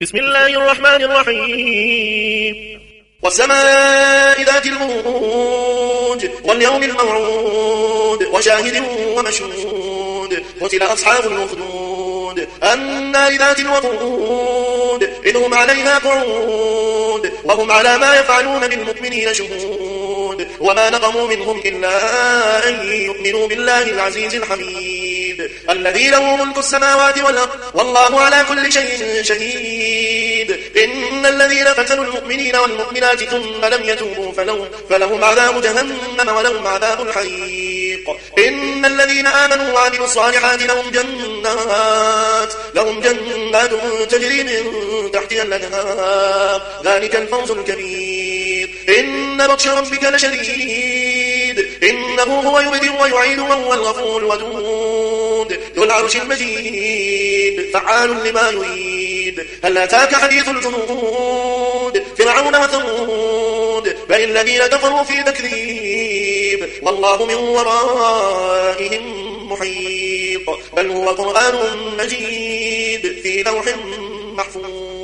بسم الله الرحمن الرحيم والسماء ذات البروج واليوم الموعود وشاهد ومشهود قتل أصحاب الأخدود النار ذات الوقود إذ هم عليها قعود وهم على ما يفعلون بالمؤمنين شهود وما نقموا منهم إلا أن يؤمنوا بالله العزيز الحميد الذي له ملك السماوات والأرض والله على كل شيء شهيد إن الذين فتنوا المؤمنين والمؤمنات ثم لم يتوبوا فلهم عذاب جهنم ولهم عذاب الحريق إن الذين آمنوا وعملوا الصالحات لهم جنات تجري من تحتها الأنهار ذلك الفوز الكبير إن بطش ربك لشديد إنه هو يبدئ ويعيد وهو الغفور الودود ذو العرش المجيد فعال لما يريد هل أتاك حديث الجنود فرعون وثمود بل الذين كفروا في تكذيب والله من ورائهم محيط بل هو قرآن مجيد في لوح محفوظ.